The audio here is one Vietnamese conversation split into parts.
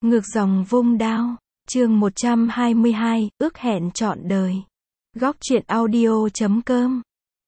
Ngược dòng vung đao. Chương 122, ước hẹn trọn đời. Góc truyện audio.com.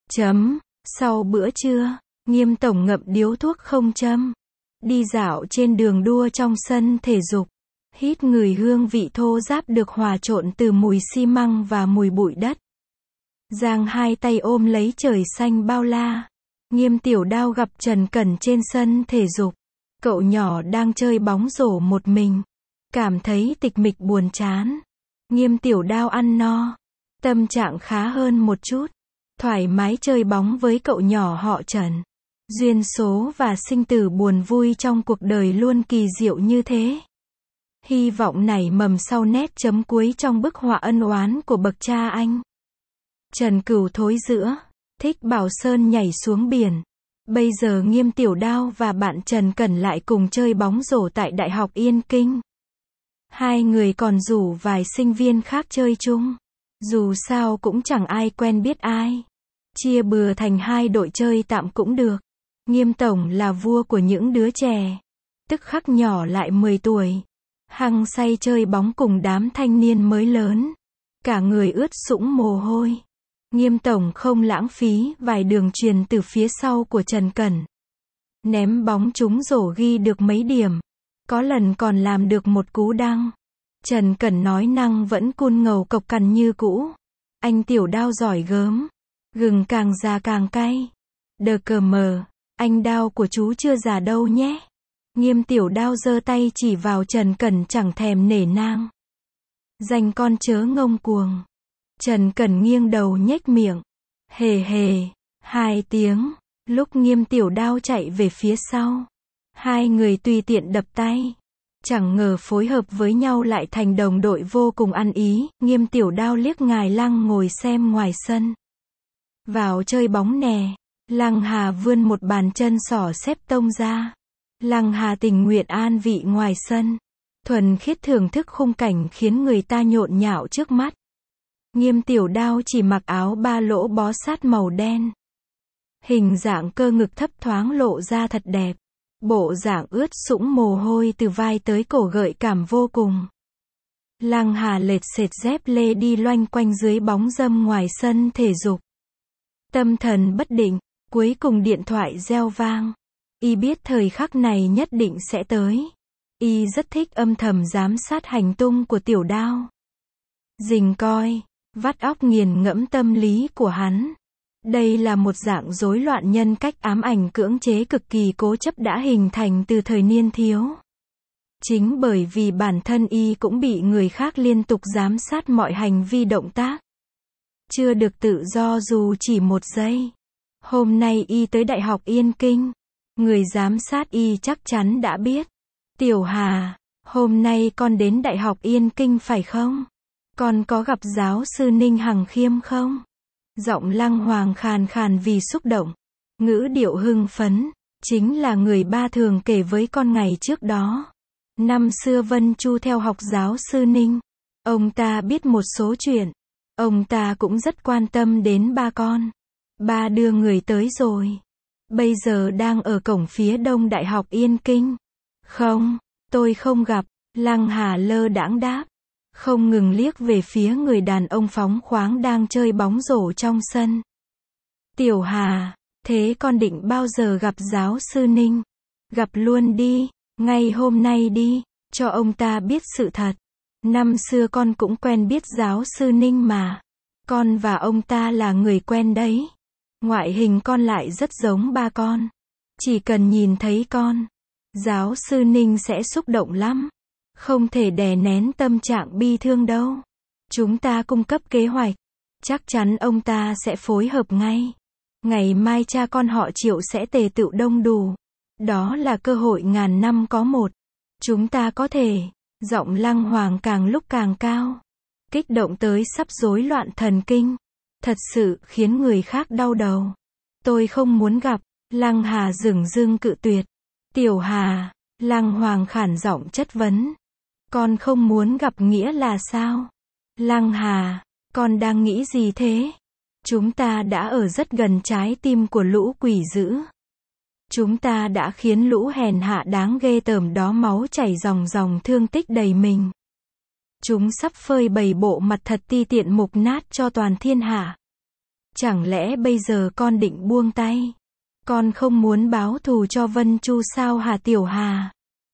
Sau bữa trưa, Nghiêm tổng ngậm điếu thuốc không châm. Đi dạo trên đường đua trong sân thể dục. Hít người hương vị thô ráp được hòa trộn từ mùi xi măng và mùi bụi đất. Giang hai tay ôm lấy trời xanh bao la. Nghiêm Tiểu Đao gặp Trần Cẩn trên sân thể dục. Cậu nhỏ đang chơi bóng rổ một mình. Cảm thấy tịch mịch buồn chán. Nghiêm Tiểu Đao ăn no. Tâm trạng khá hơn một chút. Thoải mái chơi bóng với cậu nhỏ họ Trần. Duyên số và sinh tử buồn vui trong cuộc đời luôn kỳ diệu như thế. Hy vọng nảy mầm sau nét chấm cuối trong bức họa ân oán của bậc cha anh. Trần Cửu thối giữa. Thích Bảo Sơn nhảy xuống biển. Bây giờ Nghiêm Tiểu Đao và bạn Trần Cẩn lại cùng chơi bóng rổ tại Đại học Yên Kinh. Hai người còn rủ vài sinh viên khác chơi chung. Dù sao cũng chẳng ai quen biết ai. Chia bừa thành hai đội chơi tạm cũng được. Nghiêm tổng là vua của những đứa trẻ. Tức khắc nhỏ lại 10 tuổi. Hăng say chơi bóng cùng đám thanh niên mới lớn. Cả người ướt sũng mồ hôi. Nghiêm tổng không lãng phí vài đường truyền từ phía sau của Trần Cẩn. Ném bóng trúng rổ ghi được mấy điểm. Có lần còn làm được một cú đăng. Trần Cẩn nói năng vẫn cun ngầu cộc cằn như cũ. Anh Tiểu Đao giỏi gớm. Gừng càng già càng cay. Đờ cờ mờ. Anh Đao của chú chưa già đâu nhé. Nghiêm Tiểu Đao giơ tay chỉ vào Trần Cẩn chẳng thèm nể nang. Dành con chớ ngông cuồng. Trần Cẩn nghiêng đầu nhếch miệng. Hề hề. 2 tiếng. Lúc Nghiêm Tiểu Đao chạy về phía sau. Hai người tùy tiện đập tay. Chẳng ngờ phối hợp với nhau lại thành đồng đội vô cùng ăn ý. Nghiêm Tiểu Đao liếc Ngài Lăng ngồi xem ngoài sân. Vào chơi bóng nè. Lăng Hà vươn một bàn chân sỏ xếp tông ra. Lăng Hà tình nguyện an vị ngoài sân. Thuần khiết thưởng thức khung cảnh khiến người ta nhộn nhạo trước mắt. Nghiêm Tiểu Đao chỉ mặc áo ba lỗ bó sát màu đen. Hình dạng cơ ngực thấp thoáng lộ ra thật đẹp. Bộ dạng ướt sũng mồ hôi từ vai tới cổ gợi cảm vô cùng. Lăng Hà lệt sệt dép lê đi loanh quanh dưới bóng râm ngoài sân thể dục. Tâm thần bất định, cuối cùng điện thoại reo vang. Y biết thời khắc này nhất định sẽ tới. Y rất thích âm thầm giám sát hành tung của Tiểu Đao. Rình coi, vắt óc nghiền ngẫm tâm lý của hắn. Đây là một dạng rối loạn nhân cách ám ảnh cưỡng chế cực kỳ cố chấp đã hình thành từ thời niên thiếu. Chính bởi vì bản thân Y cũng bị người khác liên tục giám sát mọi hành vi động tác. Chưa được tự do dù chỉ một giây. Hôm nay Y tới Đại học Yên Kinh. Người giám sát Y chắc chắn đã biết. Tiểu Hà, hôm nay con đến Đại học Yên Kinh phải không? Con có gặp giáo sư Ninh Hằng Khiêm không? Giọng Lăng Hoàng khàn khàn vì xúc động. Ngữ điệu hưng phấn. Chính là người ba thường kể với con ngày trước đó. Năm xưa Vân Chu theo học giáo sư Ninh. Ông ta biết một số chuyện. Ông ta cũng rất quan tâm đến ba con. Ba đưa người tới rồi. Bây giờ đang ở cổng phía đông Đại học Yên Kinh. Không, tôi không gặp. Lăng Hà lơ đãng đáp. Không ngừng liếc về phía người đàn ông phóng khoáng đang chơi bóng rổ trong sân. Tiểu Hà, thế con định bao giờ gặp giáo sư Ninh? Gặp luôn đi, ngay hôm nay đi, cho ông ta biết sự thật. Năm xưa con cũng quen biết giáo sư Ninh mà. Con và ông ta là người quen đấy. Ngoại hình con lại rất giống ba con. Chỉ cần nhìn thấy con, giáo sư Ninh sẽ xúc động lắm. Không thể đè nén tâm trạng bi thương đâu. Chúng ta cung cấp kế hoạch. Chắc chắn ông ta sẽ phối hợp ngay. Ngày mai cha con họ Triệu sẽ tề tựu đông đủ. Đó là cơ hội ngàn năm có một. Chúng ta có thể. Giọng Lăng Hoàng càng lúc càng cao. Kích động tới sắp rối loạn thần kinh. Thật sự khiến người khác đau đầu. Tôi không muốn gặp. Lăng Hà dửng dưng cự tuyệt. Tiểu Hà. Lăng Hoàng khản giọng chất vấn. Con không muốn gặp nghĩa là sao? Lăng Hà, con đang nghĩ gì thế? Chúng ta đã ở rất gần trái tim của lũ quỷ dữ. Chúng ta đã khiến lũ hèn hạ đáng ghê tởm đó máu chảy ròng ròng thương tích đầy mình. Chúng sắp phơi bày bộ mặt thật ti tiện mục nát cho toàn thiên hạ. Chẳng lẽ bây giờ con định buông tay? Con không muốn báo thù cho Vân Chu sao hả Tiểu Hà?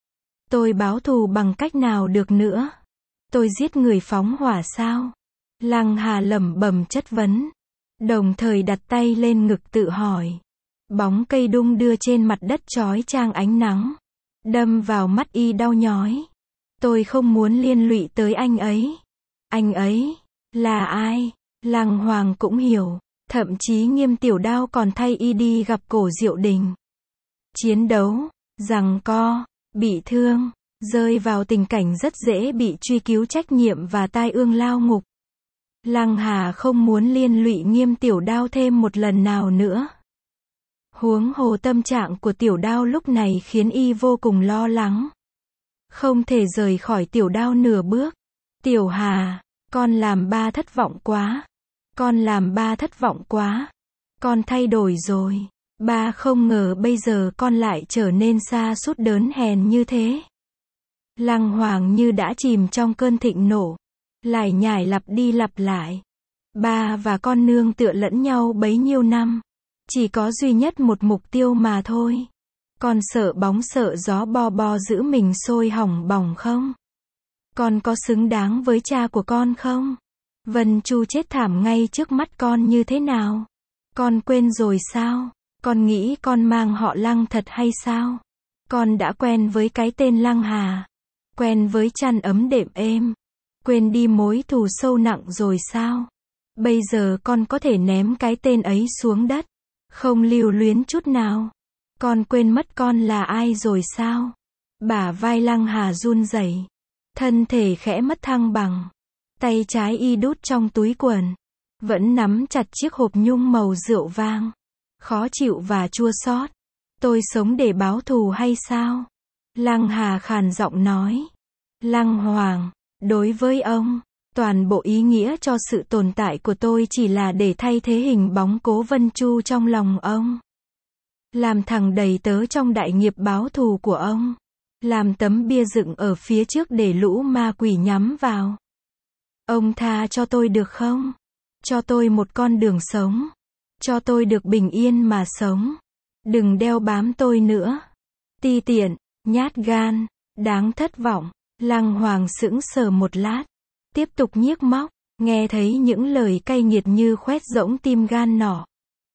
Tôi báo thù bằng cách nào được nữa? Tôi giết người phóng hỏa sao? Lăng Hà lẩm bẩm chất vấn, đồng thời đặt tay lên ngực tự hỏi. Bóng cây đung đưa trên mặt đất chói chang ánh nắng, đâm vào mắt y đau nhói. Tôi không muốn liên lụy tới anh ấy. Anh ấy là ai? Lăng Hoàng cũng hiểu, thậm chí Nghiêm Tiểu Đao còn thay y đi gặp Cổ Diệu Đình. Chiến đấu, giằng co, bị thương, rơi vào tình cảnh rất dễ bị truy cứu trách nhiệm và tai ương lao ngục. Lăng Hà không muốn liên lụy Nghiêm Tiểu Đao thêm một lần nào nữa. Huống hồ tâm trạng của Tiểu Đao lúc này khiến y vô cùng lo lắng. Không thể rời khỏi Tiểu Đao nửa bước. Tiểu Hà, con làm ba thất vọng quá. Con làm ba thất vọng quá. Con thay đổi rồi. Ba không ngờ bây giờ con lại trở nên sa sút đớn hèn như thế. Lăng Hoàng như đã chìm trong cơn thịnh nộ. Lải nhải lặp đi lặp lại. Ba và con nương tựa lẫn nhau bấy nhiêu năm. Chỉ có duy nhất một mục tiêu mà thôi. Con sợ bóng sợ gió bo bo giữ mình sôi hỏng bỏng không? Con có xứng đáng với cha của con không? Vân Chu chết thảm ngay trước mắt con như thế nào? Con quên rồi sao? Con nghĩ con mang họ Lăng thật hay sao? Con đã quen với cái tên Lăng Hà. Quen với chăn ấm đệm êm. Quên đi mối thù sâu nặng rồi sao? Bây giờ con có thể ném cái tên ấy xuống đất. Không lưu luyến chút nào. Con quên mất con là ai rồi sao? Bả vai Lăng Hà run rẩy, thân thể khẽ mất thăng bằng. Tay trái y đút trong túi quần, vẫn nắm chặt chiếc hộp nhung màu rượu vang. Khó chịu và chua xót. Tôi sống để báo thù hay sao? Lăng Hà khàn giọng nói. Lăng Hoàng, đối với ông, toàn bộ ý nghĩa cho sự tồn tại của tôi chỉ là để thay thế hình bóng Cố Vân Chu trong lòng ông. Làm thằng đầy tớ trong đại nghiệp báo thù của ông. Làm tấm bia dựng ở phía trước để lũ ma quỷ nhắm vào. Ông tha cho tôi được không? Cho tôi một con đường sống. Cho tôi được bình yên mà sống. Đừng đeo bám tôi nữa. Ti tiện, nhát gan, đáng thất vọng. Lăng Hoàng sững sờ một lát. Tiếp tục nhiếc móc, nghe thấy những lời cay nghiệt như khoét rỗng tim gan nỏ.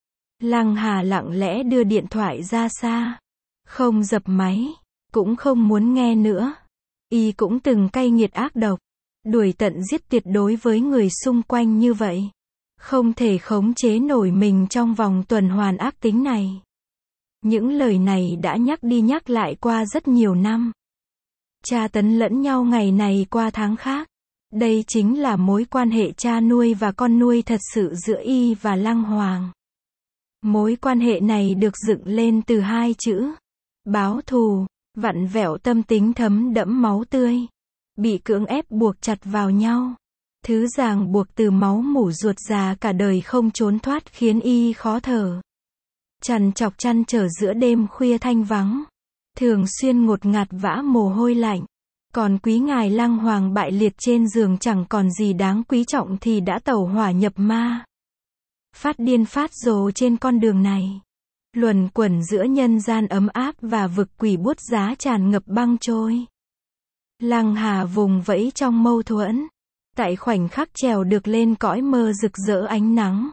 Lăng Hà lặng lẽ đưa điện thoại ra xa. Không dập máy, cũng không muốn nghe nữa. Y cũng từng cay nghiệt ác độc, đuổi tận giết tuyệt đối với người xung quanh như vậy. Không thể khống chế nổi mình trong vòng tuần hoàn ác tính này. Những lời này đã nhắc đi nhắc lại qua rất nhiều năm. Tra tấn lẫn nhau ngày này qua tháng khác. Đây chính là mối quan hệ cha nuôi và con nuôi thật sự giữa y và Lăng Hoàng. Mối quan hệ này được dựng lên từ hai chữ báo thù, vặn vẹo tâm tính thấm đẫm máu tươi, bị cưỡng ép buộc chặt vào nhau. Thứ ràng buộc từ máu mủ ruột già cả đời không trốn thoát khiến y khó thở. Trằn trọc chăn trở giữa đêm khuya thanh vắng, thường xuyên ngột ngạt vã mồ hôi lạnh. Còn quý ngài Lăng Hoàng bại liệt trên giường chẳng còn gì đáng quý trọng thì đã tẩu hỏa nhập ma. Phát điên phát rồ trên con đường này. Luẩn quẩn giữa nhân gian ấm áp và vực quỷ buốt giá tràn ngập băng trôi. Lăng Hà vùng vẫy trong mâu thuẫn. Tại khoảnh khắc trèo được lên cõi mơ rực rỡ ánh nắng.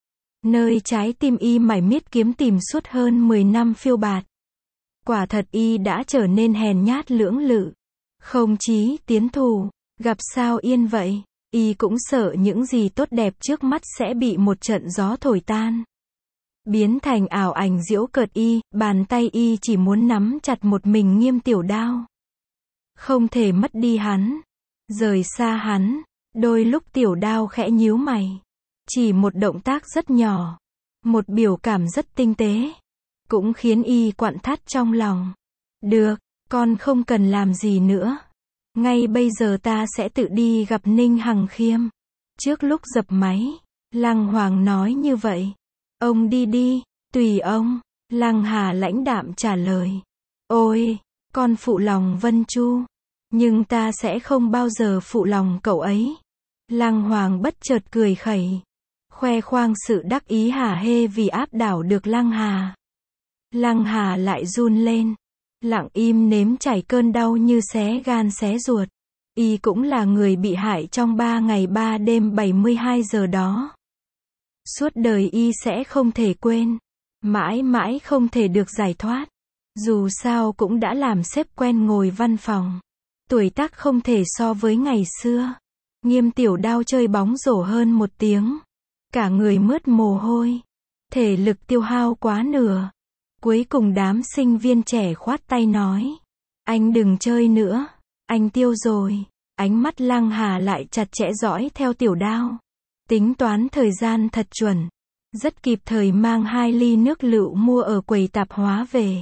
Nơi trái tim y mải miết kiếm tìm suốt hơn 10 năm phiêu bạt. Quả thật y đã trở nên hèn nhát lưỡng lự. Không chí tiến thù, gặp sao yên vậy. Y cũng sợ những gì tốt đẹp trước mắt sẽ bị một trận gió thổi tan. Biến thành ảo ảnh giễu cợt y, bàn tay y chỉ muốn nắm chặt một mình Nghiêm Tiểu Đao. Không thể mất đi hắn, rời xa hắn. Đôi lúc Tiểu Đao khẽ nhíu mày. Chỉ một động tác rất nhỏ, một biểu cảm rất tinh tế, cũng khiến y quặn thắt trong lòng. Được, con không cần làm gì nữa. Ngay bây giờ ta sẽ tự đi gặp Ninh Hằng Khiêm. Trước lúc dập máy, Lăng Hoàng nói như vậy. Ông đi đi, tùy ông. Lăng Hà lãnh đạm trả lời. Ôi, con phụ lòng Vân Chu. Nhưng ta sẽ không bao giờ phụ lòng cậu ấy. Lăng Hoàng bất chợt cười khẩy. Khoe khoang sự đắc ý hả hê vì áp đảo được Lăng Hà. Lăng Hà lại run lên. Lặng im nếm trải cơn đau như xé gan xé ruột. Y cũng là người bị hại trong 3 ngày 3 đêm 72 giờ đó. Suốt đời y sẽ không thể quên. Mãi mãi không thể được giải thoát. Dù sao cũng đã làm sếp quen ngồi văn phòng. Tuổi tác không thể so với ngày xưa. Nghiêm Tiểu Đao chơi bóng rổ hơn 1 tiếng. Cả người mướt mồ hôi. Thể lực tiêu hao quá nửa. Cuối cùng đám sinh viên trẻ khoát tay nói. Anh đừng chơi nữa. Anh tiêu rồi. Ánh mắt Lăng Hà lại chặt chẽ dõi theo Tiểu Đao. Tính toán thời gian thật chuẩn. Rất kịp thời mang 2 ly nước lựu mua ở quầy tạp hóa về.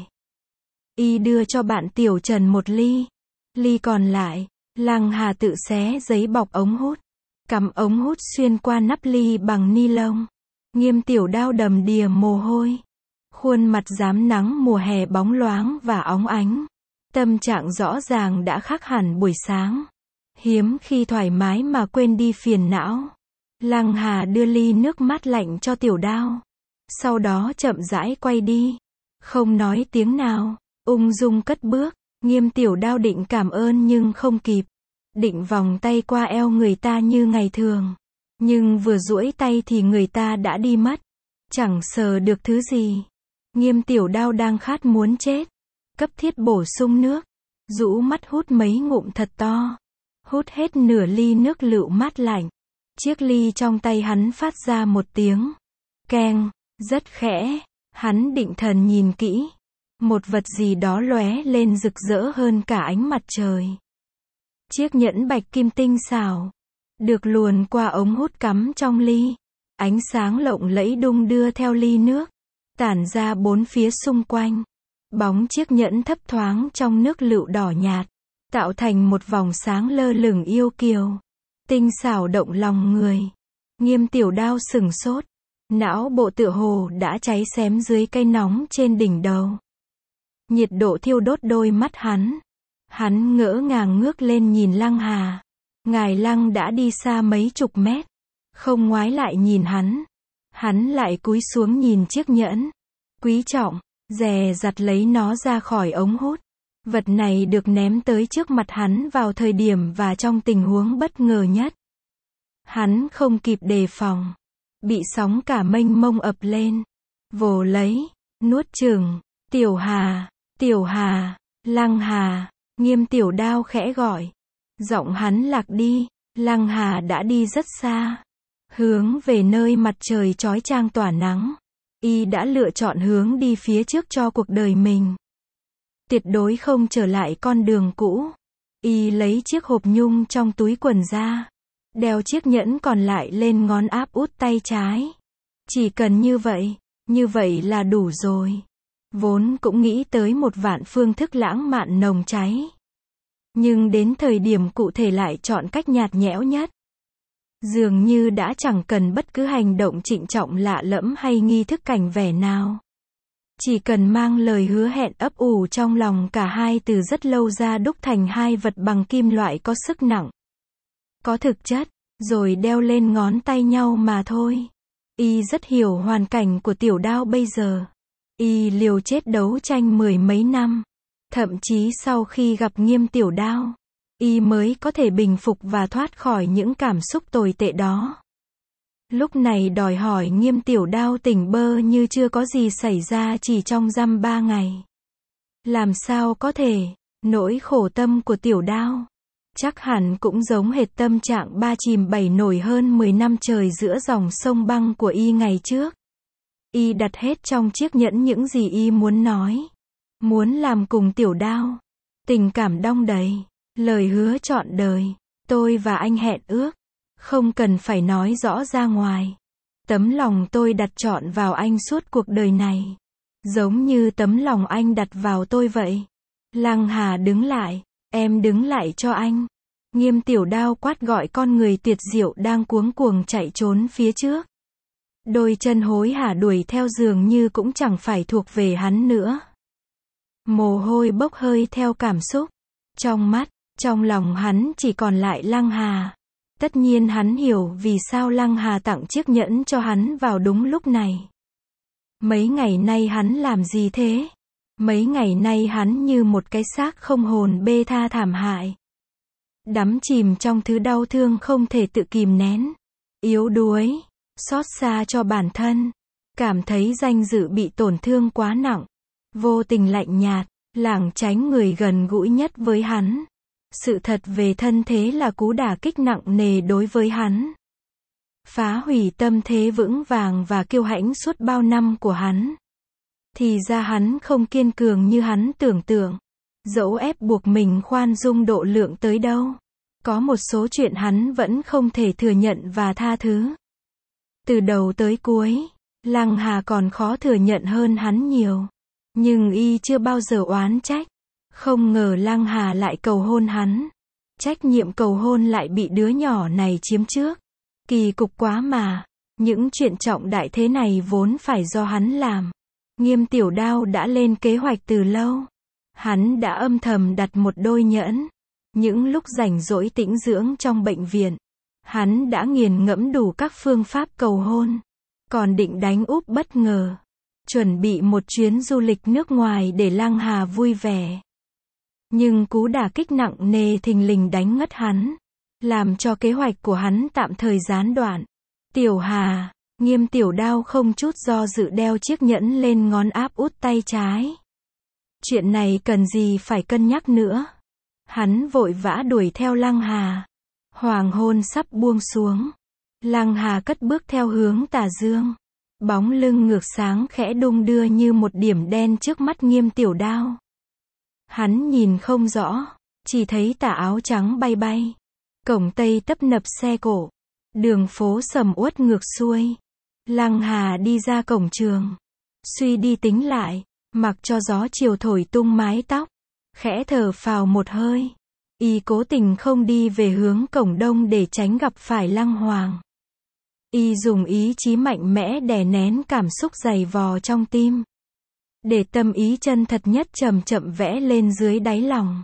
Y đưa cho bạn Tiểu Trần 1 ly. Ly còn lại, Lăng Hà tự xé giấy bọc ống hút. Cắm ống hút xuyên qua nắp ly bằng ni lông. Nghiêm Tiểu Đao đầm đìa mồ hôi. Khuôn mặt rám nắng mùa hè bóng loáng và óng ánh. Tâm trạng rõ ràng đã khác hẳn buổi sáng. Hiếm khi thoải mái mà quên đi phiền não. Lăng Hà đưa ly nước mát lạnh cho Tiểu Đao. Sau đó chậm rãi quay đi. Không nói tiếng nào. Ung dung cất bước. Nghiêm Tiểu Đao định cảm ơn nhưng không kịp. Định vòng tay qua eo người ta như ngày thường. Nhưng vừa duỗi tay thì người ta đã đi mất. Chẳng sờ được thứ gì. Nghiêm Tiểu Đao đang khát muốn chết. Cấp thiết bổ sung nước. Rũ mắt hút mấy ngụm thật to. Hút hết nửa ly nước lựu mát lạnh. Chiếc ly trong tay hắn phát ra một tiếng keng, rất khẽ. Hắn định thần nhìn kỹ. Một vật gì đó lóe lên rực rỡ hơn cả ánh mặt trời. Chiếc nhẫn bạch kim tinh xảo. Được luồn qua ống hút cắm trong ly. Ánh sáng lộng lẫy đung đưa theo ly nước. Tản ra 4 phía xung quanh. Bóng chiếc nhẫn thấp thoáng trong nước lựu đỏ nhạt. Tạo thành một vòng sáng lơ lửng yêu kiều. Tinh xảo động lòng người. Nghiêm Tiểu Đao sửng sốt. Não bộ tựa hồ đã cháy xém dưới cây nóng trên đỉnh đầu. Nhiệt độ thiêu đốt đôi mắt hắn. Hắn ngỡ ngàng ngước lên nhìn Lăng Hà. Ngài Lăng đã đi xa mấy chục mét. Không ngoái lại nhìn hắn. Hắn lại cúi xuống nhìn chiếc nhẫn. Quý trọng, dè dặt lấy nó ra khỏi ống hút. Vật này được ném tới trước mặt hắn vào thời điểm và trong tình huống bất ngờ nhất. Hắn không kịp đề phòng. Bị sóng cả mênh mông ập lên. Vồ lấy, nuốt chửng. Tiểu Hà, Tiểu Hà, Lăng Hà. Nghiêm Tiểu Đao khẽ gọi. Giọng hắn lạc đi. Lăng Hà đã đi rất xa. Hướng về nơi mặt trời chói chang tỏa nắng. Y đã lựa chọn hướng đi phía trước cho cuộc đời mình. Tuyệt đối không trở lại con đường cũ. Y lấy chiếc hộp nhung trong túi quần ra. Đeo chiếc nhẫn còn lại lên ngón áp út tay trái. Chỉ cần như vậy là đủ rồi. Vốn cũng nghĩ tới 1.000.000 phương thức lãng mạn nồng cháy. Nhưng đến thời điểm cụ thể lại chọn cách nhạt nhẽo nhất. Dường như đã chẳng cần bất cứ hành động trịnh trọng lạ lẫm hay nghi thức cảnh vẻ nào. Chỉ cần mang lời hứa hẹn ấp ủ trong lòng cả hai từ rất lâu ra đúc thành 2 vật bằng kim loại có sức nặng. Có thực chất, rồi đeo lên ngón tay nhau mà thôi. Y rất hiểu hoàn cảnh của Tiểu Đao bây giờ. Y liều chết đấu tranh 10 mấy năm. Thậm chí sau khi gặp Nghiêm Tiểu Đao, Y mới có thể bình phục và thoát khỏi những cảm xúc tồi tệ đó. Lúc này đòi hỏi Nghiêm Tiểu Đao tỉnh bơ như chưa có gì xảy ra chỉ trong dăm 3 ngày. Làm sao có thể, nỗi khổ tâm của Tiểu Đao. Chắc hẳn cũng giống hệt tâm trạng 3 chìm 7 nổi hơn 10 năm trời giữa dòng sông băng của Y ngày trước. Y đặt hết trong chiếc nhẫn những gì Y muốn nói. Muốn làm cùng Tiểu Đao. Tình cảm đong đầy. Lời hứa trọn đời. Tôi và anh hẹn ước. Không cần phải nói rõ ra ngoài. Tấm lòng tôi đặt trọn vào anh suốt cuộc đời này. Giống như tấm lòng anh đặt vào tôi vậy. Lăng Hà đứng lại. Em đứng lại cho anh. Nghiêm Tiểu Đao quát gọi con người tuyệt diệu đang cuống cuồng chạy trốn phía trước. Đôi chân hối hả đuổi theo dường như cũng chẳng phải thuộc về hắn nữa. Mồ hôi bốc hơi theo cảm xúc. Trong mắt, trong lòng hắn chỉ còn lại Lăng Hà. Tất nhiên hắn hiểu vì sao Lăng Hà tặng chiếc nhẫn cho hắn vào đúng lúc này. Mấy ngày nay hắn làm gì thế? Mấy ngày nay hắn như một cái xác không hồn bê tha thảm hại. Đắm chìm trong thứ đau thương không thể tự kìm nén. Yếu đuối, xót xa cho bản thân. Cảm thấy danh dự bị tổn thương quá nặng. Vô tình lạnh nhạt, lảng tránh người gần gũi nhất với hắn. Sự thật về thân thế là cú đả kích nặng nề đối với hắn. Phá hủy tâm thế vững vàng và kiêu hãnh suốt bao năm của hắn. Thì ra hắn không kiên cường như hắn tưởng tượng. Dẫu ép buộc mình khoan dung độ lượng tới đâu. Có một số chuyện hắn vẫn không thể thừa nhận và tha thứ. Từ đầu tới cuối, Lăng Hà còn khó thừa nhận hơn hắn nhiều. Nhưng y chưa bao giờ oán trách. Không ngờ Lăng Hà lại cầu hôn hắn. Trách nhiệm cầu hôn lại bị đứa nhỏ này chiếm trước. Kỳ cục quá mà. Những chuyện trọng đại thế này vốn phải do hắn làm. Nghiêm Tiểu Đao đã lên kế hoạch từ lâu. Hắn đã âm thầm đặt một đôi nhẫn. Những lúc rảnh rỗi tĩnh dưỡng trong bệnh viện, hắn đã nghiền ngẫm đủ các phương pháp cầu hôn. Còn định đánh úp bất ngờ. Chuẩn bị một chuyến du lịch nước ngoài để Lăng Hà vui vẻ. Nhưng cú đả kích nặng nề thình lình đánh ngất hắn. Làm cho kế hoạch của hắn tạm thời gián đoạn. Tiểu Hà, Nghiêm Tiểu Đao không chút do dự đeo chiếc nhẫn lên ngón áp út tay trái. Chuyện này cần gì phải cân nhắc nữa. Hắn vội vã đuổi theo Lăng Hà. Hoàng hôn sắp buông xuống. Lăng Hà cất bước theo hướng tà dương. Bóng lưng ngược sáng khẽ đung đưa như một điểm đen trước mắt Nghiêm Tiểu Đao. Hắn nhìn không rõ, chỉ thấy tà áo trắng bay bay. Cổng tây tấp nập xe cộ. Đường phố sầm uất ngược xuôi. Lăng Hà đi ra cổng trường. Suy đi tính lại, mặc cho gió chiều thổi tung mái tóc. Khẽ thở phào một hơi. Y cố tình không đi về hướng cổng đông để tránh gặp phải Lăng Hoàng. Y dùng ý chí mạnh mẽ đè nén cảm xúc dày vò trong tim. Để tâm ý chân thật nhất chậm chậm vẽ lên dưới đáy lòng.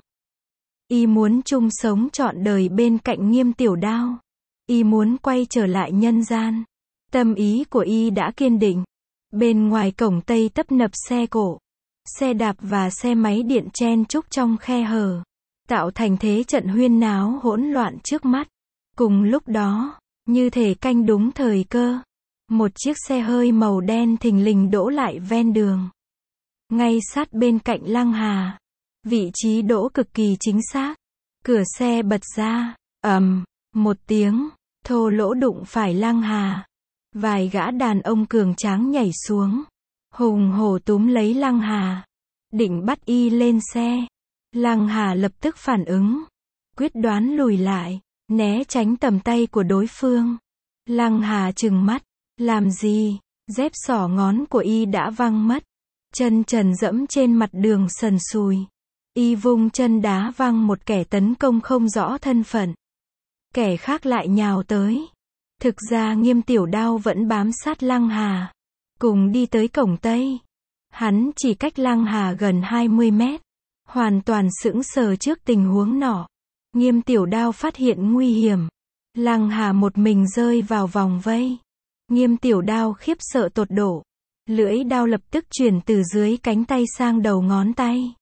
Y muốn chung sống trọn đời bên cạnh Nghiêm Tiểu Đao. Y muốn quay trở lại nhân gian. Tâm ý của Y đã kiên định. Bên ngoài cổng tây tấp nập xe cộ. Xe đạp và xe máy điện chen chúc trong khe hở. Tạo thành thế trận huyên náo hỗn loạn trước mắt. Cùng lúc đó, như thể canh đúng thời cơ. Một chiếc xe hơi màu đen thình lình đỗ lại ven đường. Ngay sát bên cạnh Lăng Hà. Vị trí đỗ cực kỳ chính xác. Cửa xe bật ra. Một tiếng. Thô lỗ đụng phải Lăng Hà. Vài gã đàn ông cường tráng nhảy xuống. Hùng hổ túm lấy Lăng Hà. Định bắt Y lên xe. Lăng Hà lập tức phản ứng. Quyết đoán lùi lại. Né tránh tầm tay của đối phương. Lăng Hà trừng mắt. Làm gì? Dép xỏ ngón của Y đã văng mất. Chân trần dẫm trên mặt đường sần sùi. Y vung chân đá văng một kẻ tấn công không rõ thân phận. Kẻ khác lại nhào tới. Thực ra Nghiêm Tiểu Đao vẫn bám sát Lăng Hà. Cùng đi tới cổng Tây. Hắn chỉ cách Lăng Hà gần 20 mét. Hoàn toàn sững sờ trước tình huống nọ. Nghiêm Tiểu Đao phát hiện nguy hiểm. Lăng Hà một mình rơi vào vòng vây. Nghiêm Tiểu Đao khiếp sợ tột độ. Lưỡi đao lập tức chuyển từ dưới cánh tay sang đầu ngón tay.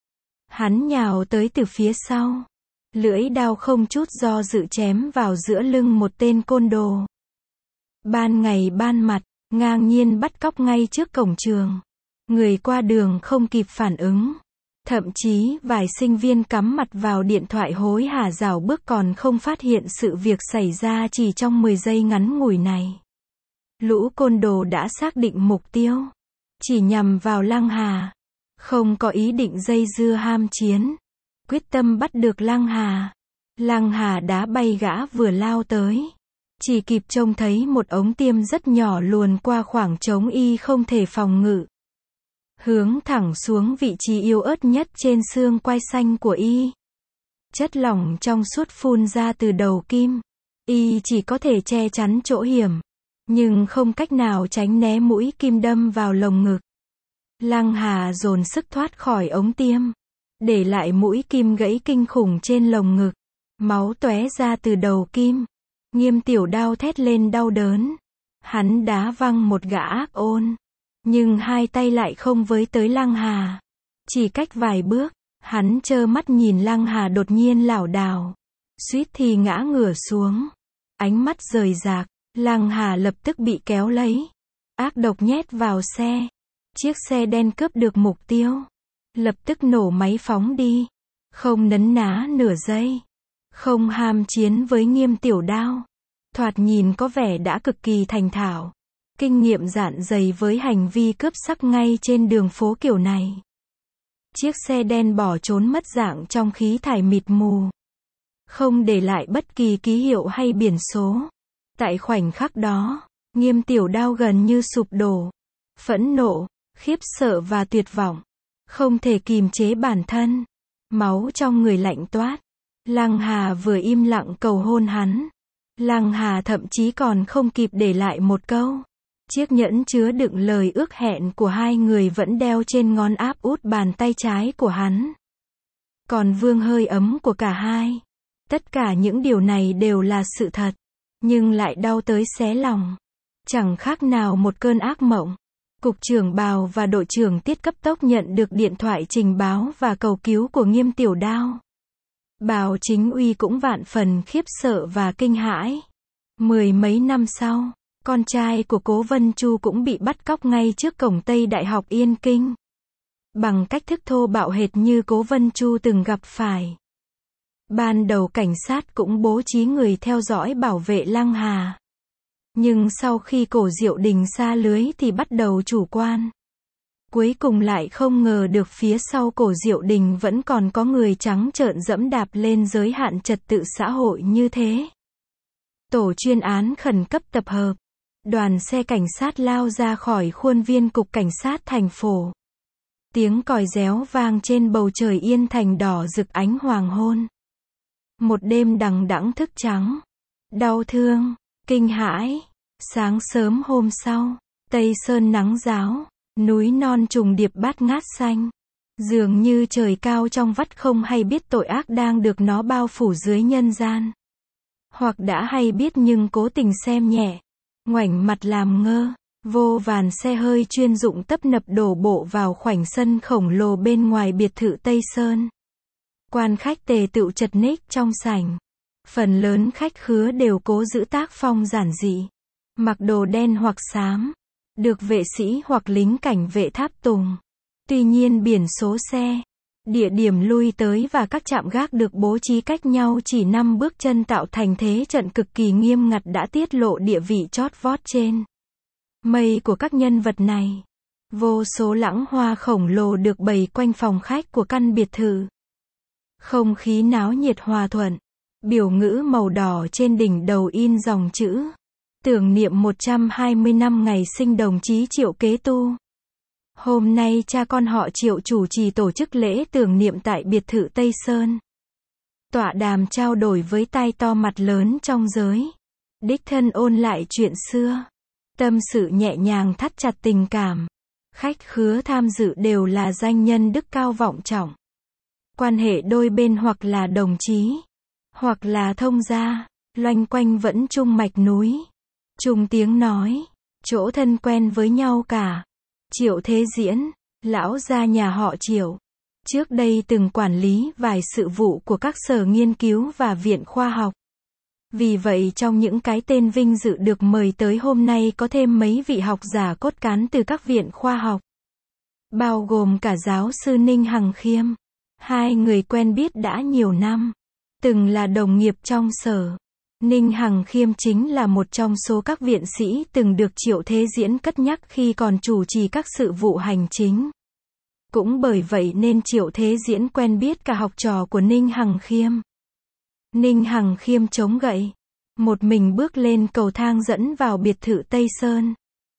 Hắn nhào tới từ phía sau. Lưỡi đao không chút do dự chém vào giữa lưng một tên côn đồ. Ban ngày ban mặt, ngang nhiên bắt cóc ngay trước cổng trường. Người qua đường không kịp phản ứng. Thậm chí vài sinh viên cắm mặt vào điện thoại hối hả rảo bước còn không phát hiện sự việc xảy ra chỉ trong 10 giây ngắn ngủi này. Lũ côn đồ đã xác định mục tiêu. Chỉ nhằm vào Lăng Hà. Không có ý định dây dưa ham chiến. Quyết tâm bắt được Lăng Hà. Lăng Hà đá bay gã vừa lao tới. Chỉ kịp trông thấy một ống tiêm rất nhỏ luồn qua khoảng trống Y không thể phòng ngự. Hướng thẳng xuống vị trí yếu ớt nhất trên xương quai xanh của Y. Chất lỏng trong suốt phun ra từ đầu kim. Y chỉ có thể che chắn chỗ hiểm. nhưng không cách nào tránh né mũi kim đâm vào lồng ngực. Lăng Hà dồn sức thoát khỏi ống tiêm, để lại mũi kim gãy kinh khủng trên lồng ngực, máu tóe ra từ đầu kim. Nghiêm Tiểu Đao thét lên đau đớn. Hắn đá văng một gã ác ôn, nhưng hai tay lại không với tới Lăng Hà. Chỉ cách vài bước, hắn trơ mắt nhìn Lăng Hà đột nhiên lảo đảo, suýt thì ngã ngửa xuống. Ánh mắt rời rạc, Lăng Hà lập tức bị kéo lấy, ác độc nhét vào xe. Chiếc xe đen cướp được mục tiêu, lập tức nổ máy phóng đi, không nấn ná nửa giây, không ham chiến với Nghiêm Tiểu Đao. Thoạt nhìn có vẻ đã cực kỳ thành thạo, kinh nghiệm dạn dày với hành vi cướp sắc ngay trên đường phố kiểu này. Chiếc xe đen bỏ trốn mất dạng trong khí thải mịt mù, không để lại bất kỳ ký hiệu hay biển số. Tại khoảnh khắc đó, Nghiêm Tiểu Đao gần như sụp đổ, phẫn nộ, khiếp sợ và tuyệt vọng, không thể kìm chế bản thân, máu trong người lạnh toát. Lăng Hà vừa im lặng cầu hôn hắn, Lăng Hà thậm chí còn không kịp để lại một câu. Chiếc nhẫn chứa đựng lời ước hẹn của hai người vẫn đeo trên ngón áp út bàn tay trái của hắn, còn vương hơi ấm của cả hai. Tất cả những điều này đều là sự thật, nhưng lại đau tới xé lòng, chẳng khác nào một cơn ác mộng. Cục trưởng Bào và đội trưởng Tiết cấp tốc nhận được điện thoại trình báo và cầu cứu của Nghiêm Tiểu Đao. Bào Chính Uy cũng vạn phần khiếp sợ và kinh hãi. Mười mấy năm sau, con trai của Cố Vân Chu cũng bị bắt cóc ngay trước cổng Tây Đại học Yên Kinh, bằng cách thức thô bạo hệt như Cố Vân Chu từng gặp phải. Ban đầu cảnh sát cũng bố trí người theo dõi bảo vệ Lăng Hà, nhưng sau khi Cổ Diệu Đình sa lưới thì bắt đầu chủ quan. Cuối cùng lại không ngờ được phía sau Cổ Diệu Đình vẫn còn có người trắng trợn dẫm đạp lên giới hạn trật tự xã hội như thế. Tổ chuyên án khẩn cấp tập hợp. Đoàn xe cảnh sát lao ra khỏi khuôn viên cục cảnh sát thành phố. Tiếng còi réo vang trên bầu trời Yên Thành đỏ rực ánh hoàng hôn. Một đêm đằng đẵng thức trắng, đau thương, kinh hãi. Sáng sớm hôm sau, Tây Sơn nắng ráo, núi non trùng điệp bát ngát xanh. Dường như trời cao trong vắt không hay biết tội ác đang được nó bao phủ dưới nhân gian. Hoặc đã hay biết nhưng cố tình xem nhẹ, ngoảnh mặt làm ngơ. Vô vàn xe hơi chuyên dụng tấp nập đổ bộ vào khoảnh sân khổng lồ bên ngoài biệt thự Tây Sơn. Quan khách tề tựu chật ních trong sảnh. Phần lớn khách khứa đều cố giữ tác phong giản dị, mặc đồ đen hoặc xám, được vệ sĩ hoặc lính cảnh vệ tháp tùng. Tuy nhiên biển số xe, địa điểm lui tới và các trạm gác được bố trí cách nhau chỉ 5 bước chân tạo thành thế trận cực kỳ nghiêm ngặt đã tiết lộ địa vị chót vót trên mây của các nhân vật này. Vô số lãng hoa khổng lồ được bày quanh phòng khách của căn biệt thự. Không khí náo nhiệt hòa thuận. Biểu ngữ màu đỏ trên đỉnh đầu in dòng chữ tưởng niệm 120 năm ngày sinh đồng chí Triệu Kế Tu. Hôm nay cha con họ Triệu chủ trì tổ chức lễ tưởng niệm tại biệt thự Tây Sơn. Tọa đàm trao đổi với tai to mặt lớn trong giới. Đích thân ôn lại chuyện xưa. Tâm sự nhẹ nhàng thắt chặt tình cảm. Khách khứa tham dự đều là danh nhân đức cao vọng trọng. Quan hệ đôi bên hoặc là đồng chí, hoặc là thông gia, loanh quanh vẫn chung mạch núi, chung tiếng nói, chỗ thân quen với nhau cả. Triệu Thế Diễn, lão gia nhà họ Triệu, trước đây từng quản lý vài sự vụ của các sở nghiên cứu và viện khoa học. Vì vậy trong những cái tên vinh dự được mời tới hôm nay có thêm mấy vị học giả cốt cán từ các viện khoa học, bao gồm cả giáo sư Ninh Hằng Khiêm. Hai người quen biết đã nhiều năm, từng là đồng nghiệp trong sở. Ninh Hằng Khiêm chính là một trong số các viện sĩ từng được Triệu Thế Diễn cất nhắc khi còn chủ trì các sự vụ hành chính. Cũng bởi vậy nên Triệu Thế Diễn quen biết cả học trò của Ninh Hằng Khiêm. Ninh Hằng Khiêm chống gậy, một mình bước lên cầu thang dẫn vào biệt thự Tây Sơn.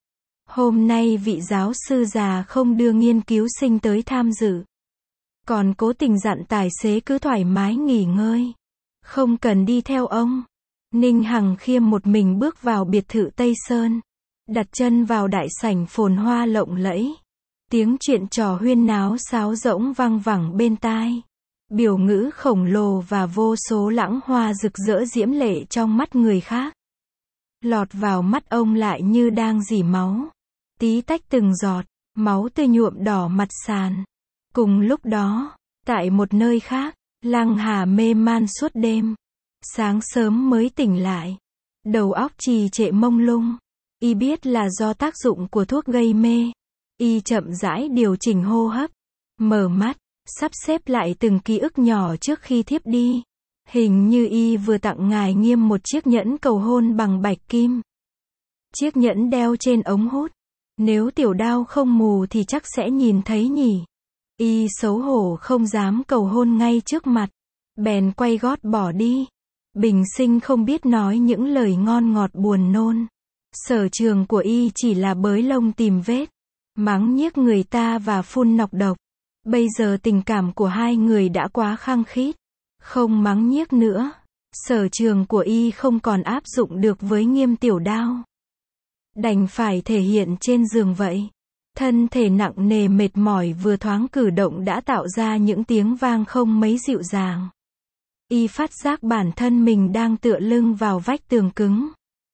Hôm nay vị giáo sư già không đưa nghiên cứu sinh tới tham dự, còn cố tình dặn tài xế cứ thoải mái nghỉ ngơi, không cần đi theo ông. Ninh Hằng Khiêm một mình bước vào biệt thự Tây Sơn, đặt chân vào đại sảnh phồn hoa lộng lẫy. Tiếng chuyện trò huyên náo sáo rỗng vang vẳng bên tai. Biểu ngữ khổng lồ và vô số lãng hoa rực rỡ diễm lệ trong mắt người khác. Lọt vào mắt ông lại như đang rỉ máu. Tí tách từng giọt, máu tươi nhuộm đỏ mặt sàn. Cùng lúc đó, tại một nơi khác, Lăng Hà mê man suốt đêm. Sáng sớm mới tỉnh lại. Đầu óc trì trệ mông lung. Y biết là do tác dụng của thuốc gây mê. Y chậm rãi điều chỉnh hô hấp. Mở mắt, sắp xếp lại từng ký ức nhỏ trước khi thiếp đi. Hình như Y vừa tặng ngài Nghiêm một chiếc nhẫn cầu hôn bằng bạch kim. Chiếc nhẫn đeo trên ống hút. Nếu Tiểu Đao không mù thì chắc sẽ nhìn thấy nhỉ. Y xấu hổ không dám cầu hôn ngay trước mặt. Bèn quay gót bỏ đi. Bình sinh không biết nói những lời ngon ngọt buồn nôn. Sở trường của Y chỉ là bới lông tìm vết, mắng nhiếc người ta và phun nọc độc. Bây giờ tình cảm của hai người đã quá khăng khít. Không mắng nhiếc nữa. Sở trường của Y không còn áp dụng được với Nghiêm Tiểu Đao. Đành phải thể hiện trên giường vậy. Thân thể nặng nề mệt mỏi vừa thoáng cử động đã tạo ra những tiếng vang không mấy dịu dàng. Y phát giác bản thân mình đang tựa lưng vào vách tường cứng.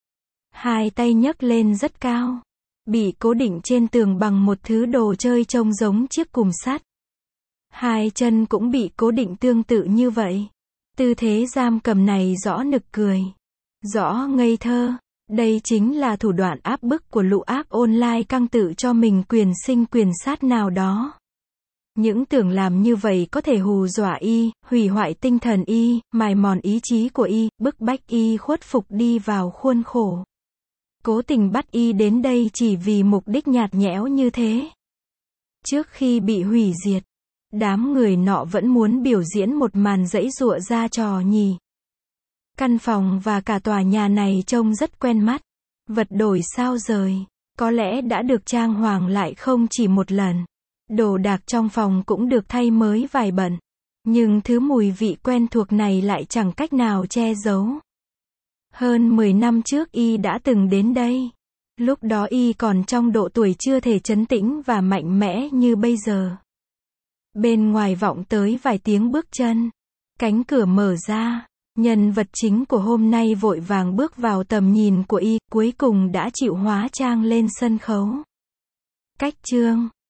Hai tay nhấc lên rất cao. Bị cố định trên tường bằng một thứ đồ chơi trông giống chiếc cùm sắt. Hai chân cũng bị cố định tương tự như vậy. Tư thế giam cầm này rõ nực cười. Rõ ngây thơ. Đây chính là thủ đoạn áp bức của lũ ác online căng tự cho mình quyền sinh quyền sát nào đó. Những tưởng làm như vậy có thể hù dọa Y, hủy hoại tinh thần Y, mài mòn ý chí của Y, bức bách Y khuất phục đi vào khuôn khổ. Cố tình bắt Y đến đây chỉ vì mục đích nhạt nhẽo như thế. Trước khi bị hủy diệt, đám người nọ vẫn muốn biểu diễn một màn giãy giụa ra trò nhỉ. Căn phòng và cả tòa nhà này trông rất quen mắt. Vật đổi sao rời. Có lẽ đã được trang hoàng lại không chỉ một lần. Đồ đạc trong phòng cũng được thay mới vài bận. Nhưng thứ mùi vị quen thuộc này lại chẳng cách nào che giấu. Hơn 10 năm trước Y đã từng đến đây. Lúc đó Y còn trong độ tuổi chưa thể trấn tĩnh và mạnh mẽ như bây giờ. Bên ngoài vọng tới vài tiếng bước chân. Cánh cửa mở ra. Nhân vật chính của hôm nay vội vàng bước vào tầm nhìn của Y, cuối cùng đã chịu hóa trang lên sân khấu. Cách chương